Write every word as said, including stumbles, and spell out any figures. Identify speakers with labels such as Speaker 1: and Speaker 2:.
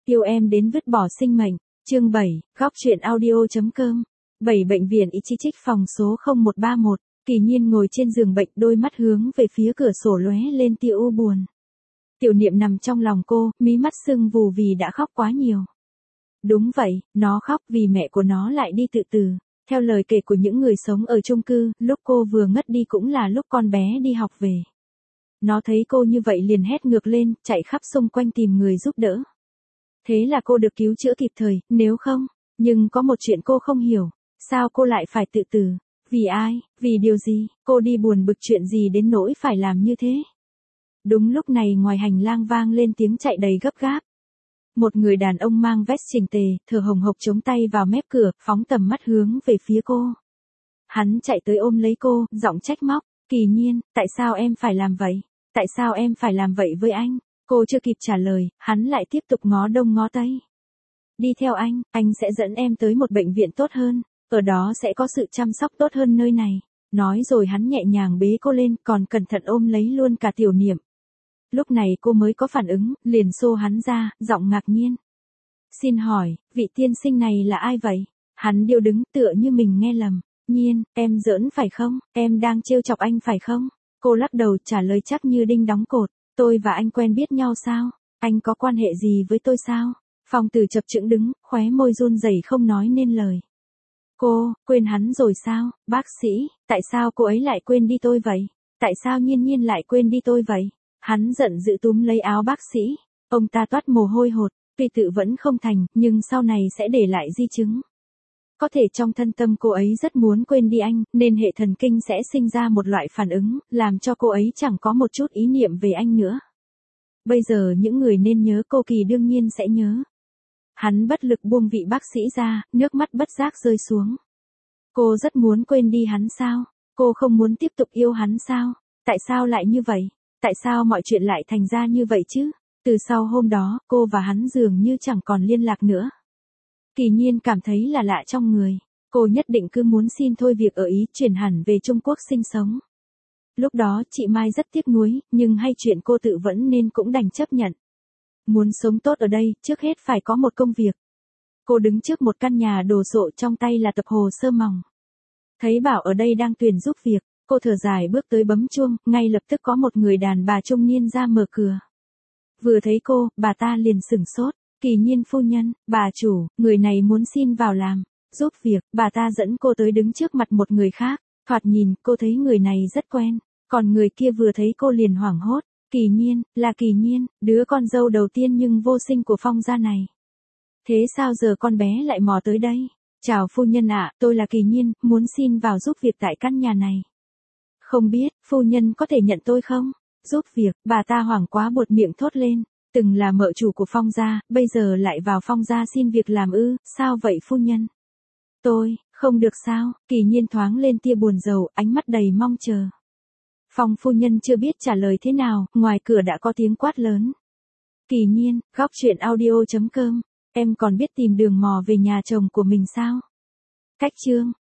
Speaker 1: tiêu em đến vứt bỏ sinh mệnh. Chương bảy, góc truyện audio.com. bảy Bệnh viện Ichichik phòng số không một ba mốt. Kỳ Nhiên ngồi trên giường bệnh, đôi mắt hướng về phía cửa sổ lóe lên tia u buồn. Tiểu Niệm nằm trong lòng cô, mí mắt sưng vù vì đã khóc quá nhiều. Đúng vậy, nó khóc vì mẹ của nó lại đi tự tử. Theo lời kể của những người sống ở chung cư, lúc cô vừa ngất đi cũng là lúc con bé đi học về. Nó thấy cô như vậy liền hét ngược lên, chạy khắp xung quanh tìm người giúp đỡ. Thế là cô được cứu chữa kịp thời, nếu không, nhưng có một chuyện cô không hiểu, sao cô lại phải tự tử? Vì ai, vì điều gì, cô đi buồn bực chuyện gì đến nỗi phải làm như thế? Đúng lúc này ngoài hành lang vang lên tiếng chạy đầy gấp gáp. Một người đàn ông mang vest chỉnh tề, thở hồng hộc chống tay vào mép cửa, phóng tầm mắt hướng về phía cô. Hắn chạy tới ôm lấy cô, giọng trách móc, Kỳ Nhiên, tại sao em phải làm vậy? Tại sao em phải làm vậy với anh? Cô chưa kịp trả lời, hắn lại tiếp tục ngó đông ngó tây. Đi theo anh, anh sẽ dẫn em tới một bệnh viện tốt hơn, ở đó sẽ có sự chăm sóc tốt hơn nơi này. Nói rồi hắn nhẹ nhàng bế cô lên, còn cẩn thận ôm lấy luôn cả Tiểu Niệm. Lúc này cô mới có phản ứng, liền xô hắn ra, giọng ngạc nhiên. Xin hỏi, vị tiên sinh này là ai vậy? Hắn điêu đứng tựa như mình nghe lầm. Nhiên, em giỡn phải không? Em đang trêu chọc anh phải không? Cô lắc đầu trả lời chắc như đinh đóng cột. Tôi và anh quen biết nhau sao? Anh có quan hệ gì với tôi sao? Phong Tử chập chững đứng, khóe môi run rẩy không nói nên lời. Cô, quên hắn rồi sao? Bác sĩ, tại sao cô ấy lại quên đi tôi vậy? Tại sao Nhiên Nhiên lại quên đi tôi vậy? Hắn giận dữ túm lấy áo bác sĩ. Ông ta toát mồ hôi hột, tuy tự vẫn không thành, nhưng sau này sẽ để lại di chứng. Có thể trong thân tâm cô ấy rất muốn quên đi anh, nên hệ thần kinh sẽ sinh ra một loại phản ứng, làm cho cô ấy chẳng có một chút ý niệm về anh nữa. Bây giờ những người nên nhớ cô Kỳ đương nhiên sẽ nhớ. Hắn bất lực buông vị bác sĩ ra, nước mắt bất giác rơi xuống. Cô rất muốn quên đi hắn sao? Cô không muốn tiếp tục yêu hắn sao? Tại sao lại như vậy? Tại sao mọi chuyện lại thành ra như vậy chứ? Từ sau hôm đó, cô và hắn dường như chẳng còn liên lạc nữa. Kỳ Nhiên cảm thấy là lạ trong người. Cô nhất định cứ muốn xin thôi việc ở Ý, chuyển hẳn về Trung Quốc sinh sống. Lúc đó chị Mai rất tiếc nuối, nhưng hay chuyện cô tự vẫn nên cũng đành chấp nhận. Muốn sống tốt ở đây, trước hết phải có một công việc. Cô đứng trước một căn nhà đồ sộ, trong tay là tập hồ sơ mỏng. Thấy bảo ở đây đang tuyển giúp việc, cô thở dài bước tới bấm chuông, ngay lập tức có một người đàn bà trung niên ra mở cửa. Vừa thấy cô, bà ta liền sửng sốt. Kỳ Nhiên phu nhân, bà chủ, người này muốn xin vào làm, giúp việc. Bà ta dẫn cô tới đứng trước mặt một người khác. Thoạt nhìn, cô thấy người này rất quen. Còn người kia vừa thấy cô liền hoảng hốt. Kỳ Nhiên, là Kỳ Nhiên, đứa con dâu đầu tiên nhưng vô sinh của Phong gia này. Thế sao giờ con bé lại mò tới đây? Chào phu nhân ạ, tôi là Kỳ Nhiên, muốn xin vào giúp việc tại căn nhà này. Không biết, phu nhân có thể nhận tôi không? Giúp việc, bà ta hoảng quá buột miệng thốt lên. Từng là mợ chủ của Phong gia, bây giờ lại vào Phong gia xin việc làm ư? Sao vậy phu nhân? Tôi, không được sao? Kỳ Nhiên thoáng lên tia buồn rầu, ánh mắt đầy mong chờ. Phong phu nhân chưa biết trả lời thế nào, ngoài cửa đã có tiếng quát lớn. Kỳ Nhiên, góc truyện audio.com, em còn biết tìm đường mò về nhà chồng của mình sao? Cách chương.